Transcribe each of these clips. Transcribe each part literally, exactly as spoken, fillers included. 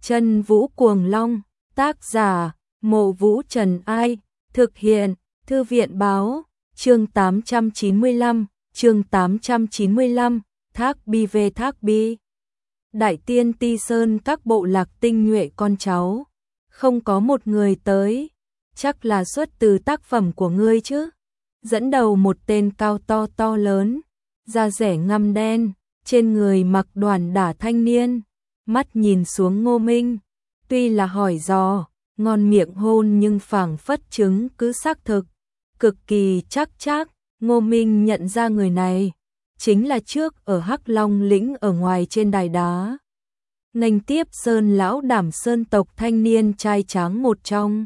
Chân Vũ Cuồng Long, tác giả, Mộ Vũ Trần Ai, thực hiện, Thư viện báo, chương tám trăm chín mươi lăm, chương tám trăm chín mươi lăm, Thác Bi về Thác Bi. Đại tiên Ti Sơn các bộ lạc tinh nhuệ con cháu, không có một người tới, chắc là xuất từ tác phẩm của ngươi chứ. Dẫn đầu một tên cao to to lớn, da rẻ ngăm đen, trên người mặc đoàn đả thanh niên, mắt nhìn xuống Ngô Minh, tuy là hỏi dò, ngon miệng hôn nhưng phảng phất chứng cứ xác thực, cực kỳ chắc chắc. Ngô Minh nhận ra người này, chính là trước ở Hắc Long lĩnh ở ngoài trên đài đá. Nghênh tiếp Sơn lão đảm Sơn tộc thanh niên trai tráng một trong.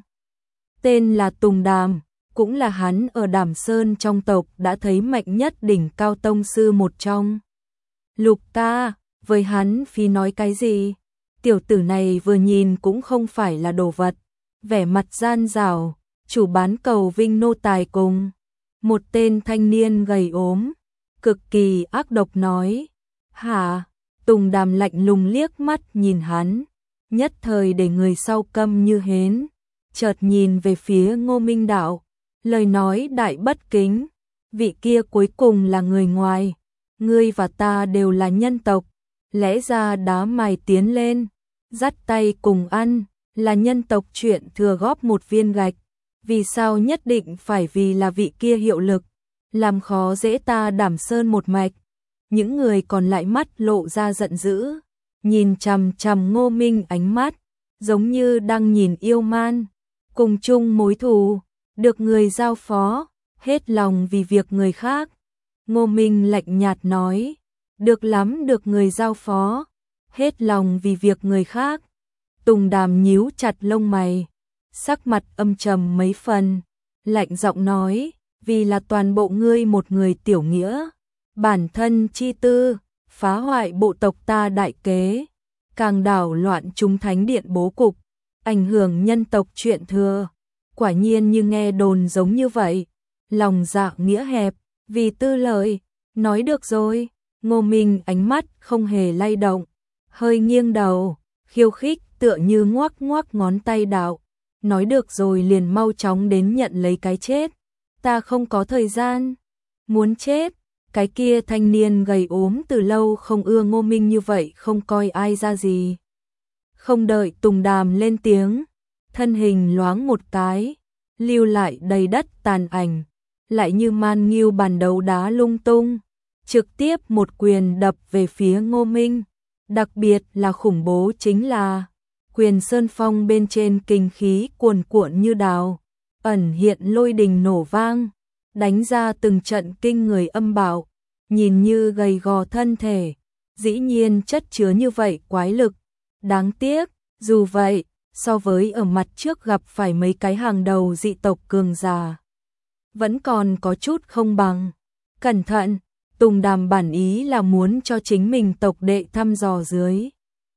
Tên là Tùng Đàm, cũng là hắn ở Đảm Sơn trong tộc đã thấy mạnh nhất đỉnh cao tông sư một trong. Lục ta, với hắn phi nói cái gì? Tiểu tử này vừa nhìn cũng không phải là đồ vật, vẻ mặt gian rảo, chủ bán cầu vinh nô tài cùng. Một tên thanh niên gầy ốm, cực kỳ ác độc nói. Hả? Tùng Đàm lạnh lùng liếc mắt nhìn hắn, nhất thời để người sau câm như hến, chợt nhìn về phía Ngô Minh đạo, lời nói đại bất kính, vị kia cuối cùng là người ngoài, ngươi và ta đều là nhân tộc, lẽ ra đá mài tiến lên, dắt tay cùng ăn, là nhân tộc chuyện thừa góp một viên gạch, vì sao nhất định phải vì là vị kia hiệu lực, làm khó dễ ta Đảm Sơn một mạch. Những người còn lại mắt lộ ra giận dữ, nhìn chằm chằm Ngô Minh ánh mắt, giống như đang nhìn yêu man, cùng chung mối thù, được người giao phó, hết lòng vì việc người khác. Ngô Minh lạnh nhạt nói, được lắm được người giao phó, hết lòng vì việc người khác. Tùng Đàm nhíu chặt lông mày, sắc mặt âm trầm mấy phần, lạnh giọng nói, vì là toàn bộ ngươi một người tiểu nghĩa. Bản thân chi tư, phá hoại bộ tộc ta đại kế, càng đảo loạn chúng thánh điện bố cục, ảnh hưởng nhân tộc chuyện thừa. Quả nhiên như nghe đồn giống như vậy, lòng dạ nghĩa hẹp, vì tư lợi, nói được rồi. Ngô Minh ánh mắt không hề lay động, hơi nghiêng đầu, khiêu khích tựa như ngoắc ngoắc ngón tay đạo, nói được rồi liền mau chóng đến nhận lấy cái chết, ta không có thời gian, muốn chết. Cái kia thanh niên gầy ốm từ lâu không ưa Ngô Minh như vậy không coi ai ra gì. Không đợi Tùng Đàm lên tiếng, thân hình loáng một cái, lưu lại đầy đất tàn ảnh, lại như man nghiêu bàn đấu đá lung tung, trực tiếp một quyền đập về phía Ngô Minh. Đặc biệt là khủng bố chính là, quyền sơn phong bên trên kinh khí cuồn cuộn như đào, ẩn hiện lôi đình nổ vang, đánh ra từng trận kinh người âm bạo, nhìn như gầy gò thân thể, dĩ nhiên chất chứa như vậy quái lực. Đáng tiếc, dù vậy, so với ở mặt trước gặp phải mấy cái hàng đầu dị tộc cường giả, vẫn còn có chút không bằng. Cẩn thận, Tùng Đàm bản ý là muốn cho chính mình tộc đệ thăm dò dưới.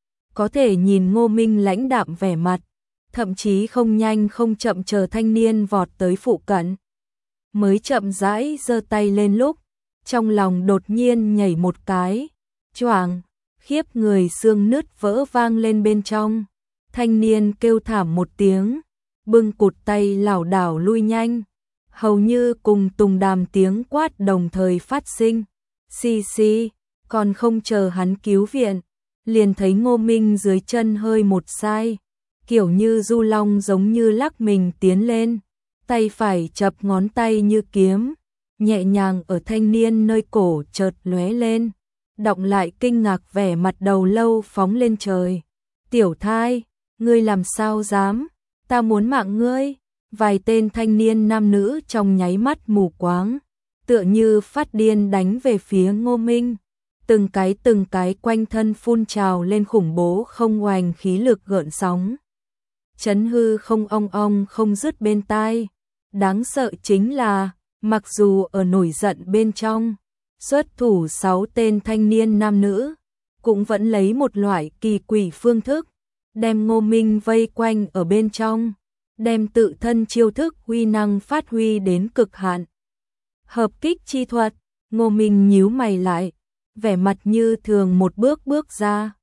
Có thể nhìn Ngô Minh lãnh đạm vẻ mặt, thậm chí không nhanh không chậm chờ thanh niên vọt tới phụ cận. Mới chậm rãi giơ tay lên lúc, trong lòng đột nhiên nhảy một cái, choàng, khiếp người xương nứt vỡ vang lên bên trong. Thanh niên kêu thảm một tiếng, bưng cụt tay lảo đảo lui nhanh, hầu như cùng Tùng Đàm tiếng quát đồng thời phát sinh. Xì xì, còn không chờ hắn cứu viện, liền thấy Ngô Minh dưới chân hơi một sai, kiểu như du long giống như lắc mình tiến lên, tay phải chập ngón tay như kiếm, nhẹ nhàng ở thanh niên nơi cổ chợt lóe lên, đọng lại kinh ngạc vẻ mặt đầu lâu phóng lên trời. Tiểu thai, ngươi làm sao dám, ta muốn mạng ngươi. Vài tên thanh niên nam nữ trong nháy mắt mù quáng, tựa như phát điên đánh về phía Ngô Minh, từng cái từng cái quanh thân phun trào lên khủng bố không oành khí lực gợn sóng, chấn hư không ong ong không dứt bên tai. Đáng sợ chính là, mặc dù ở nổi giận bên trong, xuất thủ sáu tên thanh niên nam nữ, cũng vẫn lấy một loại kỳ quỷ phương thức, đem Ngô Minh vây quanh ở bên trong, đem tự thân chiêu thức uy năng phát huy đến cực hạn. Hợp kích chi thuật, Ngô Minh nhíu mày lại, vẻ mặt như thường một bước bước ra,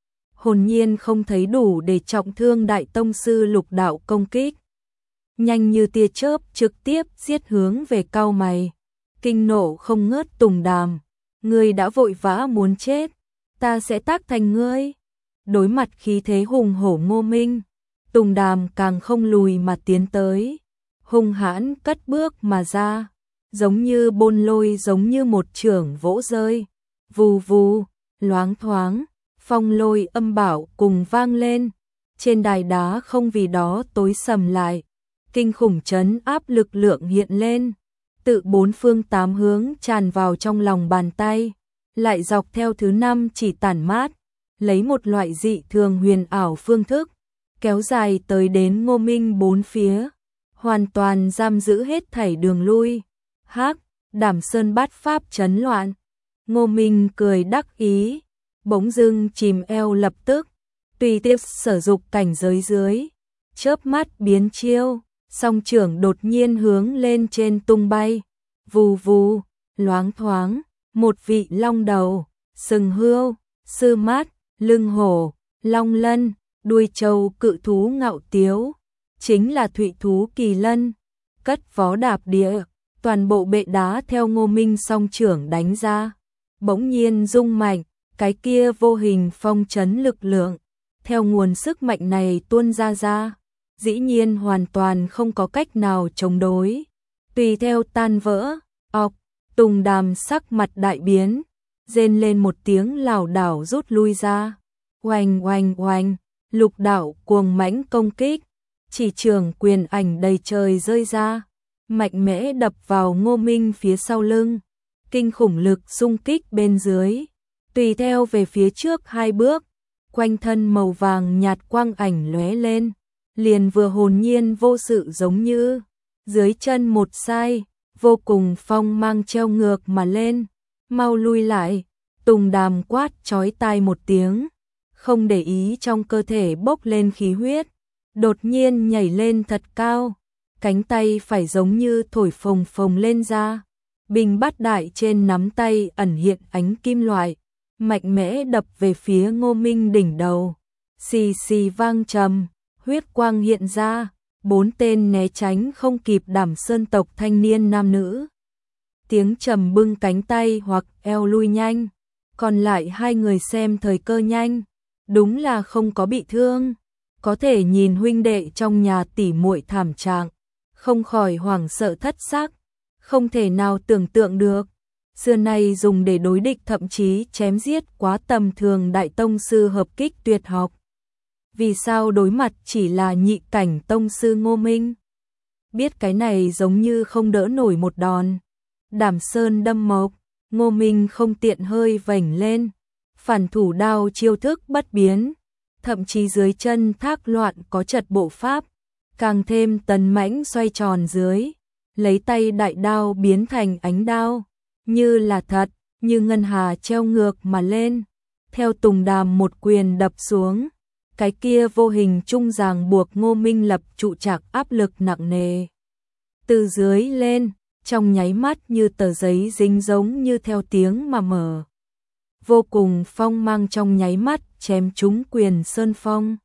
hồn nhiên không thấy đủ để trọng thương đại tông sư lục đạo công kích. Nhanh như tia chớp trực tiếp giết hướng về cau mày. Kinh nộ không ngớt Tùng Đàm. Ngươi đã vội vã muốn chết, ta sẽ tác thành ngươi. Đối mặt khí thế hùng hổ Ngô Minh, Tùng Đàm càng không lùi mà tiến tới. Hung hãn cất bước mà ra, giống như bôn lôi, giống như một chưởng vỗ rơi. Vù vù, loáng thoáng, phong lôi âm bảo cùng vang lên. Trên đài đá không vì đó tối sầm lại. Kinh khủng trấn áp lực lượng hiện lên. Tự bốn phương tám hướng tràn vào trong lòng bàn tay. Lại dọc theo thứ năm chỉ tản mát. Lấy một loại dị thường huyền ảo phương thức. Kéo dài tới đến Ngô Minh bốn phía. Hoàn toàn giam giữ hết thảy đường lui. Hắc, Đảm Sơn bát pháp chấn loạn. Ngô Minh cười đắc ý. Bỗng dưng chìm eo lập tức. Tùy tiếp sử dụng cảnh giới dưới. Chớp mắt biến chiêu. Song trưởng đột nhiên hướng lên trên tung bay. Vù vù, loáng thoáng. Một vị long đầu, sừng hươu, sư mát, lưng hổ, long lân, đuôi trâu cự thú ngạo tiếu. Chính là thụy thú kỳ lân. Cất vó đạp địa. Toàn bộ bệ đá theo Ngô Minh song trưởng đánh ra. Bỗng nhiên rung mạnh. Cái kia vô hình phong trấn lực lượng. Theo nguồn sức mạnh này tuôn ra ra. Dĩ nhiên hoàn toàn không có cách nào chống đối. Tùy theo tan vỡ. Ọc. Tùng Đàm sắc mặt đại biến. Rên lên một tiếng lảo đảo rút lui ra. Oanh oanh oanh. Lục đạo cuồng mãnh công kích. Chỉ trường quyền ảnh đầy trời rơi ra. Mạnh mẽ đập vào Ngô Minh phía sau lưng. Kinh khủng lực xung kích bên dưới. Tùy theo về phía trước hai bước. Quanh thân màu vàng nhạt quang ảnh lóe lên. Liền vừa hồn nhiên vô sự giống như. Dưới chân một sai. Vô cùng phong mang treo ngược mà lên. Mau lui lại. Tùng Đàm quát chói tai một tiếng. Không để ý trong cơ thể bốc lên khí huyết. Đột nhiên nhảy lên thật cao. Cánh tay phải giống như thổi phồng phồng lên ra. Bình bát đại trên nắm tay ẩn hiện ánh kim loại. Mạnh mẽ đập về phía Ngô Minh đỉnh đầu. Xì xì vang trầm. Huyết quang hiện ra. Bốn tên né tránh không kịp Đảm Sơn tộc thanh niên nam nữ. Tiếng trầm bưng cánh tay hoặc eo lui nhanh. Còn lại hai người xem thời cơ nhanh. Đúng là không có bị thương. Có thể nhìn huynh đệ trong nhà tỉ muội thảm trạng. Không khỏi hoảng sợ thất xác. Không thể nào tưởng tượng được. Xưa nay dùng để đối địch thậm chí chém giết quá tầm thường đại tông sư hợp kích tuyệt học. Vì sao đối mặt chỉ là nhị cảnh tông sư Ngô Minh? Biết cái này giống như không đỡ nổi một đòn. Đảm Sơn đâm mộc, Ngô Minh không tiện hơi vểnh lên. Phản thủ đao chiêu thức bất biến. Thậm chí dưới chân thác loạn có trật bộ pháp. Càng thêm tấn mãnh xoay tròn dưới. Lấy tay đại đao biến thành ánh đao. Như là thật, như ngân hà treo ngược mà lên. Theo Tùng Đàm một quyền đập xuống. Cái kia vô hình trung ràng buộc Ngô Minh lập trụ trạc áp lực nặng nề. Từ dưới lên, trong nháy mắt như tờ giấy dính giống như theo tiếng mà mở. Vô cùng phong mang trong nháy mắt chém trúng quyền sơn phong.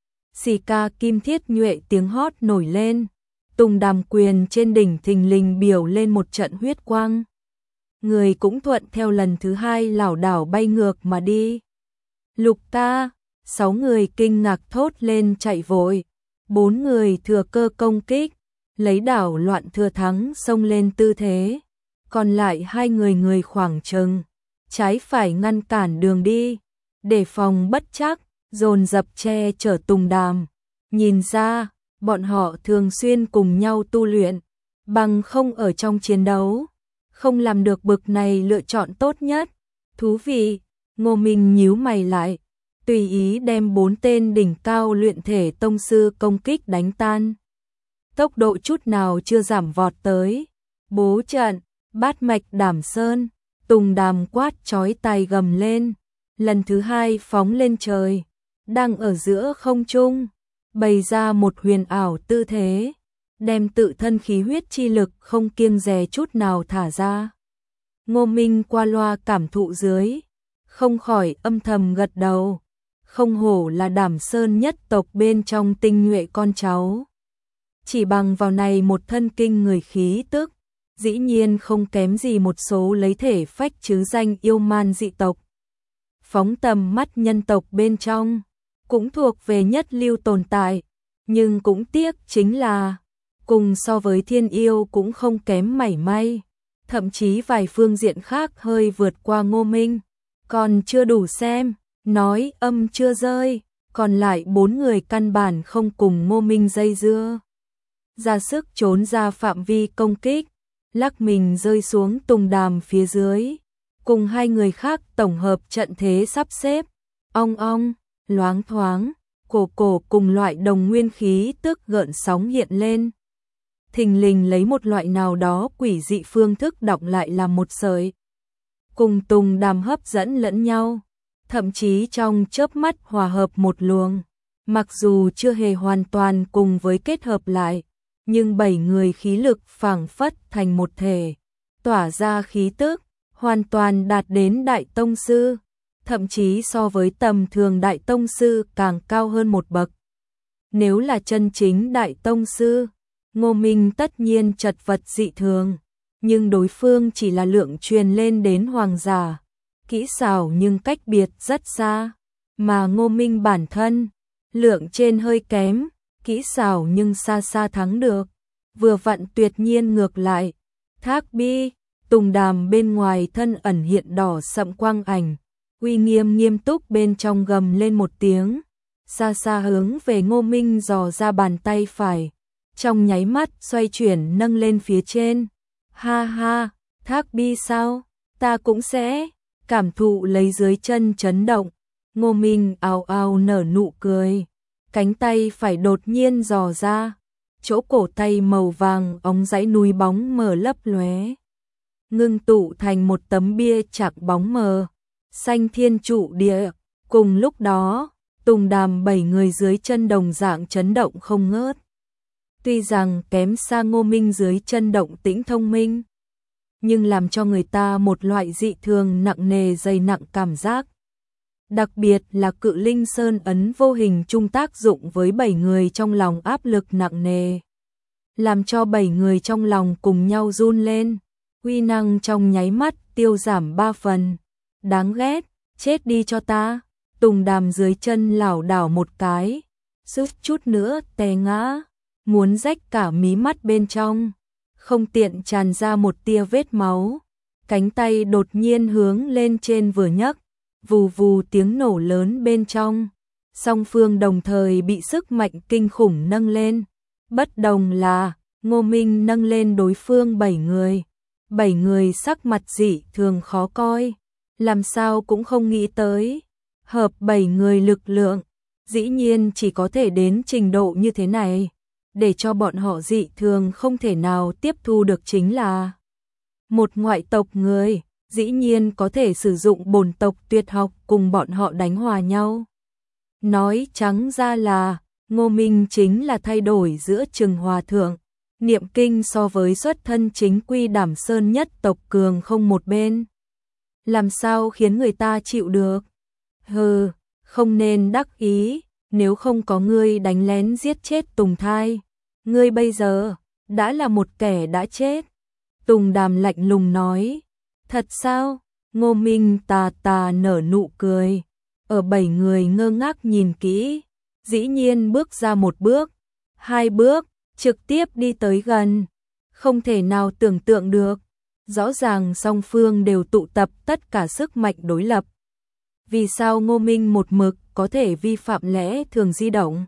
Xì ca kim thiết nhuệ tiếng hót nổi lên. Tùng Đàm quyền trên đỉnh thình lình biểu lên một trận huyết quang. Người cũng thuận theo lần thứ hai lảo đảo bay ngược mà đi. Lục ca, sáu người kinh ngạc thốt lên chạy vội. Bốn người thừa cơ công kích. Lấy đảo loạn thừa thắng xông lên tư thế. Còn lại hai người người khoảng chừng. Trái phải ngăn cản đường đi. Để phòng bất chắc, dồn dập che chở Tùng Đàm. Nhìn ra, bọn họ thường xuyên cùng nhau tu luyện. Bằng không ở trong chiến đấu. Không làm được bực này lựa chọn tốt nhất. Thú vị, Ngô Minh nhíu mày lại. Tùy ý đem bốn tên đỉnh cao luyện thể tông sư công kích đánh tan. Tốc độ chút nào chưa giảm vọt tới. Bố trận, bát mạch Đảm Sơn. Tùng Đàm quát chói tai gầm lên. Lần thứ hai phóng lên trời. Đang ở giữa không trung. Bày ra một huyền ảo tư thế. Đem tự thân khí huyết chi lực không kiêng dè chút nào thả ra. Ngô Minh qua loa cảm thụ dưới. Không khỏi âm thầm gật đầu. không hổ là Đảm Sơn nhất tộc bên trong tinh nhuệ con cháu. Chỉ bằng vào này một thân kinh người khí tức, dĩ nhiên không kém gì một số lấy thể phách chứ danh yêu man dị tộc. Phóng tầm mắt nhân tộc bên trong, cũng thuộc về nhất lưu tồn tại, nhưng cũng tiếc chính là, cùng so với thiên yêu cũng không kém mảy may, thậm chí vài phương diện khác hơi vượt qua Ngô Minh, còn chưa đủ xem, nói âm chưa rơi, còn lại bốn người căn bản không cùng Ngô Minh dây dưa. Ra sức trốn ra phạm vi công kích, lắc mình rơi xuống tùng đàm phía dưới, cùng hai người khác tổng hợp trận thế sắp xếp, ong ong, loáng thoáng, cổ cổ cùng loại đồng nguyên khí tức gợn sóng hiện lên. Thình lình lấy một loại nào đó quỷ dị phương thức đọng lại làm một sợi. Cùng tùng đàm hấp dẫn lẫn nhau, thậm chí trong chớp mắt hòa hợp một luồng. Mặc dù chưa hề hoàn toàn cùng với kết hợp lại, nhưng bảy người khí lực phảng phất thành một thể, tỏa ra khí tức, hoàn toàn đạt đến đại tông sư, thậm chí so với tầm thường đại tông sư càng cao hơn một bậc. Nếu là chân chính đại tông sư, Ngô Minh tất nhiên chật vật dị thường, nhưng đối phương chỉ là lượng truyền lên đến hoàng giả, kỹ xảo nhưng cách biệt rất xa, mà Ngô Minh bản thân, lượng trên hơi kém, kỹ xảo nhưng xa xa thắng được, vừa vặn tuyệt nhiên ngược lại. Thác Bi, tùng đàm bên ngoài thân ẩn hiện đỏ sậm quang ảnh, uy nghiêm nghiêm túc bên trong gầm lên một tiếng, xa xa hướng về Ngô Minh dò ra bàn tay phải, trong nháy mắt xoay chuyển nâng lên phía trên. Ha ha, Thác Bi sao? Ta cũng sẽ cảm thụ lấy dưới chân chấn động. Ngô Minh ào ào nở nụ cười, cánh tay phải đột nhiên dò ra, chỗ cổ tay màu vàng óng dãy núi bóng mờ lấp lóe, ngưng tụ thành một tấm bia chạc bóng mờ, xanh thiên trụ địa. Cùng lúc đó, tùng đàm bảy người dưới chân đồng dạng chấn động không ngớt. Tuy rằng kém xa Ngô Minh dưới chân động tĩnh thông minh, nhưng làm cho người ta một loại dị thường nặng nề dày nặng cảm giác. Đặc biệt là cự linh sơn ấn vô hình chung tác dụng với bảy người trong lòng áp lực nặng nề, làm cho bảy người trong lòng cùng nhau run lên, uy năng trong nháy mắt tiêu giảm ba phần. Đáng ghét, chết đi cho ta. Tùng đàm dưới chân lảo đảo một cái, suýt chút nữa té ngã, muốn rách cả mí mắt bên trong, không tiện tràn ra một tia vết máu, cánh tay đột nhiên hướng lên trên vừa nhấc, vù vù tiếng nổ lớn bên trong, song phương đồng thời bị sức mạnh kinh khủng nâng lên. Bất đồng là, Ngô Minh nâng lên đối phương bảy người, bảy người sắc mặt dị thường khó coi, làm sao cũng không nghĩ tới, hợp bảy người lực lượng, dĩ nhiên chỉ có thể đến trình độ như thế này, để cho bọn họ dị thường không thể nào tiếp thu được chính là một ngoại tộc người, dĩ nhiên có thể sử dụng bổn tộc tuyệt học cùng bọn họ đánh hòa nhau. Nói trắng ra là, Ngô Minh chính là thay đổi giữa Trừng Hòa Thượng, niệm kinh so với xuất thân chính quy Đảm Sơn nhất tộc cường không một bên. Làm sao khiến người ta chịu được? Hừ, không nên đắc ý, nếu không có ngươi đánh lén giết chết Tùng Thai, ngươi bây giờ đã là một kẻ đã chết. Tùng Đàm lạnh lùng nói. Thật sao? Ngô Minh tà tà nở nụ cười, ở bảy người ngơ ngác nhìn kỹ, dĩ nhiên bước ra một bước, hai bước, trực tiếp đi tới gần, không thể nào tưởng tượng được, rõ ràng song phương đều tụ tập tất cả sức mạnh đối lập. Vì sao Ngô Minh một mực có thể vi phạm lẽ thường di động?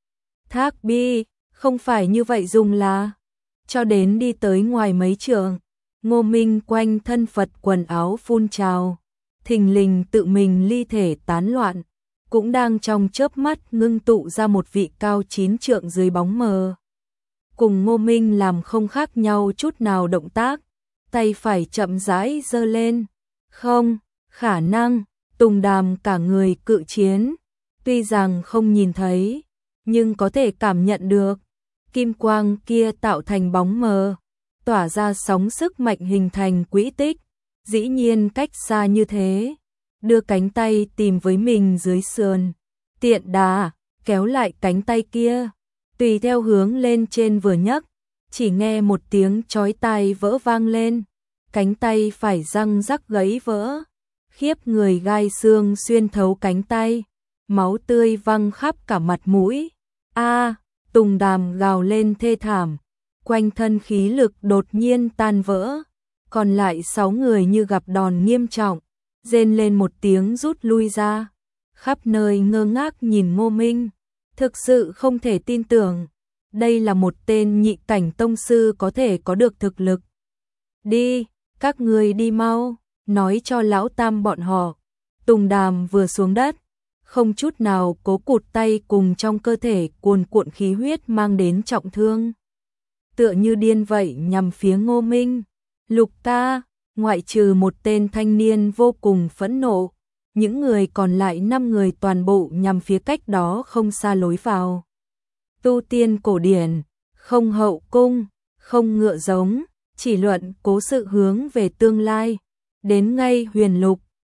Thác Bi, không phải như vậy dùng là, cho đến đi tới ngoài mấy trường, Ngô Minh quanh thân Phật quần áo phun trào, thình lình tự mình ly thể tán loạn, cũng đang trong chớp mắt ngưng tụ ra một vị cao chín trượng dưới bóng mờ. Cùng Ngô Minh làm không khác nhau chút nào động tác, tay phải chậm rãi giơ lên. Không, khả năng, Tùng Đàm cả người cự chiến, tuy rằng không nhìn thấy, nhưng có thể cảm nhận được, kim quang kia tạo thành bóng mờ, tỏa ra sóng sức mạnh hình thành quỹ tích, dĩ nhiên cách xa như thế, đưa cánh tay tìm với mình dưới sườn, tiện đà, kéo lại cánh tay kia, tùy theo hướng lên trên vừa nhấc, chỉ nghe một tiếng chói tai vỡ vang lên, cánh tay phải răng rắc gãy vỡ, khiếp người gai xương xuyên thấu cánh tay, máu tươi văng khắp cả mặt mũi. A, Tùng Đàm gào lên thê thảm, quanh thân khí lực đột nhiên tan vỡ, còn lại sáu người như gặp đòn nghiêm trọng, rên lên một tiếng rút lui ra, khắp nơi ngơ ngác nhìn Ngô Minh, thực sự không thể tin tưởng, đây là một tên nhị cảnh tông sư có thể có được thực lực. Đi, các người đi mau, nói cho lão tam bọn họ. Tùng Đàm vừa xuống đất, không chút nào cố cụt tay cùng trong cơ thể cuồn cuộn khí huyết mang đến trọng thương. Tựa như điên vậy nhằm phía Ngô Minh. Lục ca, ngoại trừ một tên thanh niên vô cùng phẫn nộ, những người còn lại năm người toàn bộ nhằm phía cách đó không xa lối vào. Tu tiên cổ điển, không hậu cung, không ngựa giống, chỉ luận cố sự hướng về tương lai. Đến ngay Huyền Lục,